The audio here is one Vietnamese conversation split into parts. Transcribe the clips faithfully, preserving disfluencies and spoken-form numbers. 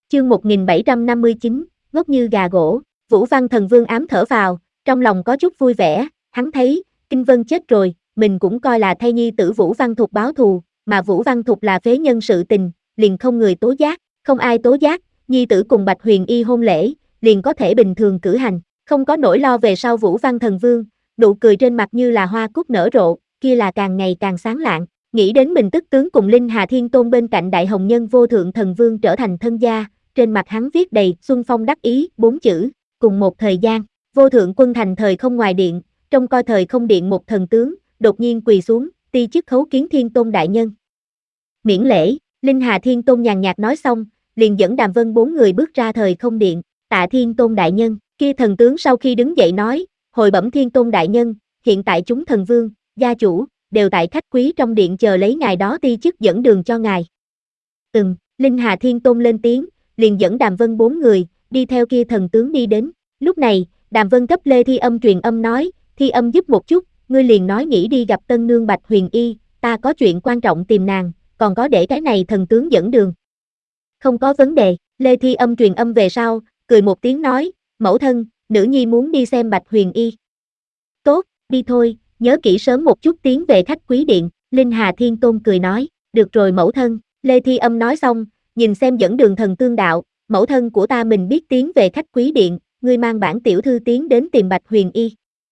Chương một nghìn bảy trăm năm mươi chín, ngốc như gà gỗ. Vũ Văn Thần Vương ám thở vào, trong lòng có chút vui vẻ, hắn thấy, Kinh Vân chết rồi, mình cũng coi là thay nhi tử Vũ Văn Thục báo thù, mà Vũ Văn Thục là phế nhân sự tình, liền không người tố giác, không ai tố giác, nhi tử cùng Bạch Huyền Y hôn lễ, liền có thể bình thường cử hành, không có nỗi lo về sau Vũ Văn Thần Vương, nụ cười trên mặt như là hoa cúc nở rộ, kia là càng ngày càng sáng lạng, nghĩ đến mình tức tướng cùng Linh Hà Thiên Tôn bên cạnh Đại Hồng Nhân Vô Thượng Thần Vương trở thành thân gia, trên mặt hắn viết đầy xuân phong đắc ý bốn chữ, cùng một thời gian, Vô Thượng Quân thành thời không ngoài điện, trông coi thời không điện một thần tướng, đột nhiên quỳ xuống, ti chức khấu kiến Thiên Tôn đại nhân. Miễn lễ, Linh Hà Thiên Tôn nhàn nhạt nói xong, liền dẫn Đàm Vân bốn người bước ra thời không điện, tạ Thiên Tôn đại nhân, kia thần tướng sau khi đứng dậy nói, hồi bẩm Thiên Tôn đại nhân, hiện tại chúng thần vương, gia chủ, đều tại khách quý trong điện chờ lấy ngài đó ti chức dẫn đường cho ngài. Ừm, Linh Hà Thiên Tôn lên tiếng, liền dẫn Đàm Vân bốn người, đi theo kia thần tướng đi đến. Lúc này, Đàm Vân cấp Lê Thi Âm truyền âm nói, Thi Âm giúp một chút, ngươi liền nói nghĩ đi gặp tân nương Bạch Huyền Y, ta có chuyện quan trọng tìm nàng, còn có để cái này thần tướng dẫn đường. Không có vấn đề, Lê Thi Âm truyền âm về sau, cười một tiếng nói, mẫu thân, nữ nhi muốn đi xem Bạch Huyền Y. Tốt, đi thôi, nhớ kỹ sớm một chút tiến về khách quý điện, Linh Hà Thiên Tôn cười nói, được rồi mẫu thân, Lê Thi Âm nói xong, nhìn xem dẫn đường thần tương đạo, mẫu thân của ta mình biết tiến về khách quý điện, ngươi mang bản tiểu thư tiến đến tìm Bạch Huyền Y.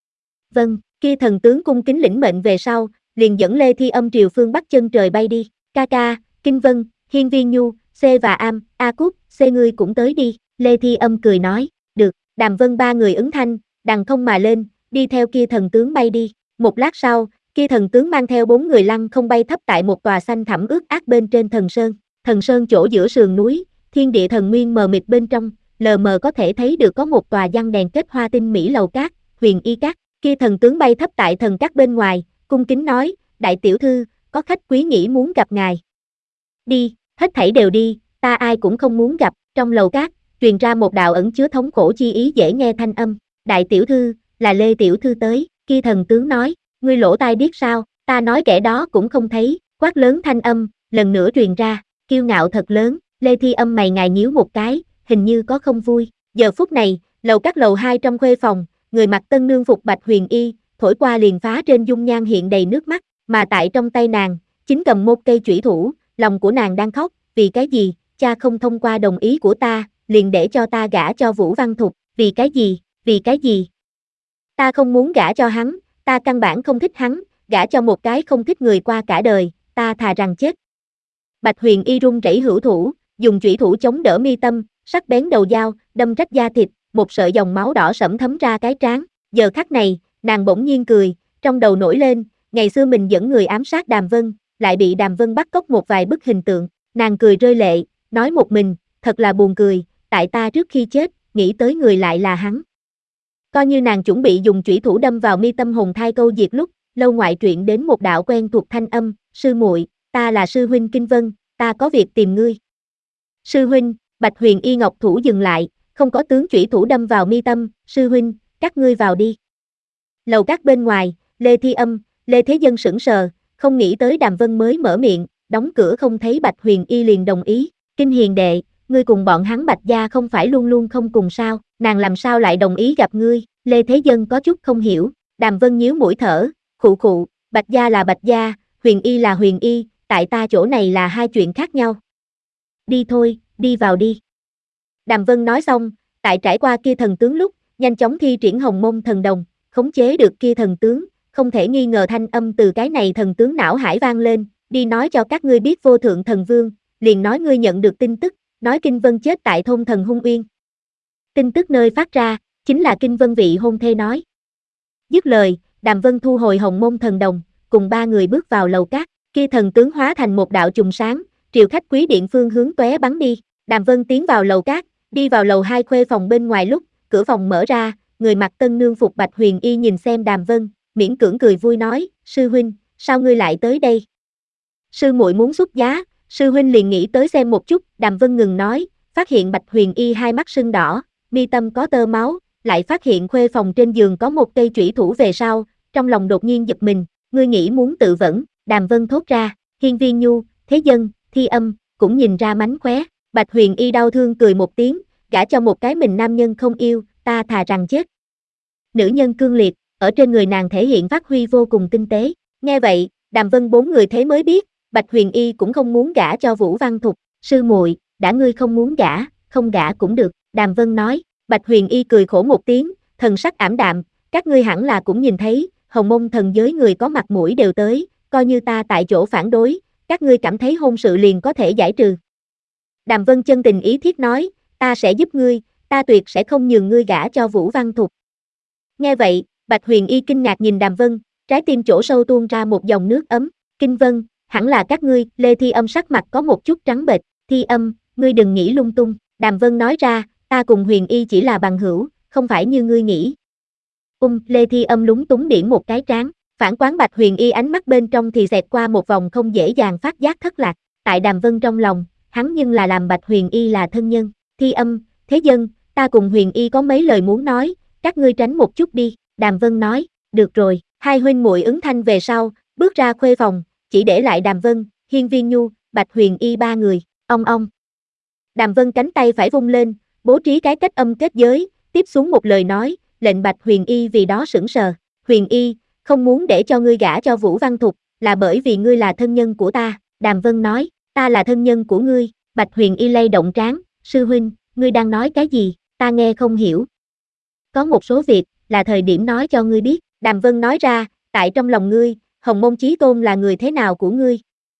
Vâng, kia thần tướng cung kính lĩnh mệnh về sau, liền dẫn Lê Thi Âm triều phương bắc chân trời bay đi, ca ca, Kinh Vân, Hiên Viên Nhu, C và Am, A Cúc, C ngươi cũng tới đi, Lê Thi Âm cười nói, được, Đàm Vân ba người ứng thanh, đằng không mà lên, đi theo kia thần tướng bay đi, một lát sau, kia thần tướng mang theo bốn người lăng không bay thấp tại một tòa xanh thẳm ướt át bên trên thần sơn, thần sơn chỗ giữa sườn núi, thiên địa thần nguyên mờ mịt bên trong, lờ mờ có thể thấy được có một tòa giăng đèn kết hoa tinh mỹ lầu cát, Huyền Y Cát, kia thần tướng bay thấp tại thần cát bên ngoài, cung kính nói, đại tiểu thư, có khách quý nghĩ muốn gặp ngài. Đi, hết thảy đều đi, ta ai cũng không muốn gặp, trong lầu cát, truyền ra một đạo ẩn chứa thống khổ chi ý dễ nghe thanh âm, đại tiểu thư, là Lê tiểu thư tới, kia thần tướng nói, ngươi lỗ tai điếc sao, ta nói kẻ đó cũng không thấy, quát lớn thanh âm, lần nữa truyền ra, kiêu ngạo thật lớn, Lê Thi Âm mày ngài nhíu một cái, hình như có không vui, giờ phút này, lầu các lầu hai trong khuê phòng, người mặc tân nương phục Bạch Huyền Y, thổi qua liền phá trên dung nhan hiện đầy nước mắt, mà tại trong tay nàng, chính cầm một cây chủy thủ, lòng của nàng đang khóc, vì cái gì, cha không thông qua đồng ý của ta, liền để cho ta gả cho Vũ Văn Thục, vì cái gì, vì cái gì? Ta không muốn gả cho hắn, ta căn bản không thích hắn, gả cho một cái không thích người qua cả đời, ta thà rằng chết. Bạch Huyền Y run rẩy hữu thủ, dùng chủy thủ chống đỡ mi tâm, sắc bén đầu dao, đâm rách da thịt, một sợi dòng máu đỏ sẫm thấm ra cái trán. Giờ khắc này, nàng bỗng nhiên cười, trong đầu nổi lên, ngày xưa mình dẫn người ám sát Đàm Vân, lại bị Đàm Vân bắt cóc một vài bức hình tượng, nàng cười rơi lệ, nói một mình, thật là buồn cười, tại ta trước khi chết, nghĩ tới người lại là hắn. Coi như nàng chuẩn bị dùng chủy thủ đâm vào mi tâm hồn thai câu diệt lúc, lâu ngoại truyện đến một đạo quen thuộc thanh âm, sư muội, ta là sư huynh Kinh Vân, ta có việc tìm ngươi. Sư huynh, Bạch Huyền Y ngọc thủ dừng lại, không có tướng chủy thủ đâm vào mi tâm, sư huynh, các ngươi vào đi. Lầu các bên ngoài, Lê Thi Âm, Lê Thế Dân sững sờ, không nghĩ tới Đàm Vân mới mở miệng, đóng cửa không thấy Bạch Huyền Y liền đồng ý, Kinh Hiền đệ, ngươi cùng bọn hắn Bạch gia không phải luôn luôn không cùng sao, nàng làm sao lại đồng ý gặp ngươi, Lê Thế Dân có chút không hiểu, Đàm Vân nhíu mũi thở, khụ khụ, Bạch gia là Bạch gia, Huyền Y là Huyền Y, tại ta chỗ này là hai chuyện khác nhau. Đi thôi, đi vào đi. Đàm Vân nói xong, tại trải qua kia thần tướng lúc, nhanh chóng thi triển Hồng Mông thần đồng, khống chế được kia thần tướng, không thể nghi ngờ thanh âm từ cái này thần tướng não hải vang lên, đi nói cho các ngươi biết Vô Thượng Thần Vương, liền nói ngươi nhận được tin tức, nói Kinh Vân chết tại thôn Thần Hung Uyên. Tin tức nơi phát ra, chính là Kinh Vân vị hôn thê nói. Dứt lời, Đàm Vân thu hồi Hồng Mông thần đồng, cùng ba người bước vào lầu cát, kia thần tướng hóa thành một đạo chùm sáng, triều khách quý điện phương hướng tóe bắn đi. Đàm Vân tiến vào lầu cát, đi vào lầu hai khuê phòng bên ngoài lúc, cửa phòng mở ra, người mặc tân nương phục Bạch Huyền Y nhìn xem Đàm Vân, miễn cưỡng cười vui nói, sư huynh, sao ngươi lại tới đây? Sư muội muốn xuất giá, sư huynh liền nghĩ tới xem một chút, Đàm Vân ngừng nói, phát hiện Bạch Huyền Y hai mắt sưng đỏ, mi tâm có tơ máu, lại phát hiện khuê phòng trên giường có một cây chủy thủ về sau, trong lòng đột nhiên giật mình, ngươi nghĩ muốn tự vẫn, Đàm Vân thốt ra, Hiên Viên Nhu, Thế Dân, Thi Âm, cũng nhìn ra mánh khóe, Bạch Huyền Y đau thương cười một tiếng, gả cho một cái mình nam nhân không yêu, ta thà rằng chết. Nữ nhân cương liệt, ở trên người nàng thể hiện phát huy vô cùng tinh tế. Nghe vậy, Đàm Vân bốn người thế mới biết, Bạch Huyền Y cũng không muốn gả cho Vũ Văn Thục. Sư muội, đã ngươi không muốn gả, không gả cũng được, Đàm Vân nói. Bạch Huyền Y cười khổ một tiếng, thần sắc ảm đạm, các ngươi hẳn là cũng nhìn thấy, Hồng Mông thần giới người có mặt mũi đều tới, coi như ta tại chỗ phản đối, các ngươi cảm thấy hôn sự liền có thể giải trừ. Đàm Vân chân tình ý thiết nói, ta sẽ giúp ngươi, ta tuyệt sẽ không nhường ngươi gả cho Vũ Văn Thục. Nghe vậy, Bạch Huyền Y kinh ngạc nhìn Đàm Vân, trái tim chỗ sâu tuôn ra một dòng nước ấm. Kinh Vân, hẳn là các ngươi. Lê Thi Âm sắc mặt có một chút trắng bệch. Thi Âm, ngươi đừng nghĩ lung tung. Đàm Vân nói ra, ta cùng Huyền Y chỉ là bằng hữu, không phải như ngươi nghĩ. Um, Lê Thi Âm lúng túng điểm một cái trán. Phản quán Bạch Huyền Y ánh mắt bên trong thì xẹt qua một vòng không dễ dàng phát giác thất lạc. Tại Đàm Vân trong lòng, hắn nhưng là làm Bạch Huyền Y là thân nhân. Thi Âm, thế dân, ta cùng Huyền Y có mấy lời muốn nói, các ngươi tránh một chút đi. Đàm Vân nói, được rồi. Hai huynh muội ứng thanh về sau, bước ra khuê phòng, chỉ để lại Đàm Vân, Hiên Viên Nhu, Bạch Huyền Y ba người. Ong ong. Đàm Vân cánh tay phải vung lên, bố trí cái cách âm kết giới, tiếp xuống một lời nói, lệnh Bạch Huyền Y vì đó sững sờ. Huyền Y, không muốn để cho ngươi gả cho Vũ Văn Thục, là bởi vì ngươi là thân nhân của ta. Đàm Vân nói, ta là thân nhân của ngươi. Bạch Huyền Y lay động trán, sư huynh, ngươi đang nói cái gì, ta nghe không hiểu. Có một số việc, là thời điểm nói cho ngươi biết. Đàm Vân nói ra, tại trong lòng ngươi, Hồng Mông Chí Tôn là người thế nào của ngươi?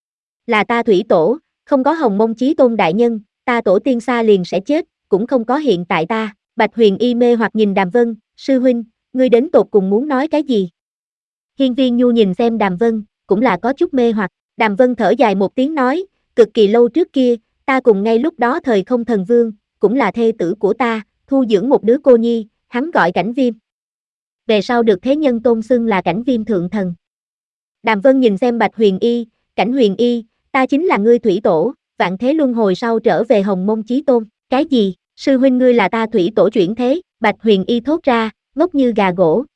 Là ta thủy tổ, không có Hồng Mông Chí Tôn đại nhân, ta tổ tiên xa liền sẽ chết, cũng không có hiện tại ta. Bạch Huyền Y mê hoặc nhìn Đàm Vân, sư huynh, ngươi đến tột cùng muốn nói cái gì? Hiên Viên Nhu nhìn xem Đàm Vân, cũng là có chút mê hoặc. Đàm Vân thở dài một tiếng nói, cực kỳ lâu trước kia, ta cùng ngay lúc đó thời không thần vương, cũng là thê tử của ta, thu dưỡng một đứa cô nhi, hắn gọi Cảnh Viêm. Về sau được thế nhân tôn xưng là Cảnh Viêm thượng thần. Đàm Vân nhìn xem Bạch Huyền Y, Cảnh Huyền Y, ta chính là ngươi thủy tổ, vạn thế luân hồi sau trở về Hồng Mông Chí Tôn. Cái gì, sư huynh ngươi là ta thủy tổ chuyển thế? Bạch Huyền Y thốt ra, ngốc như gà gỗ.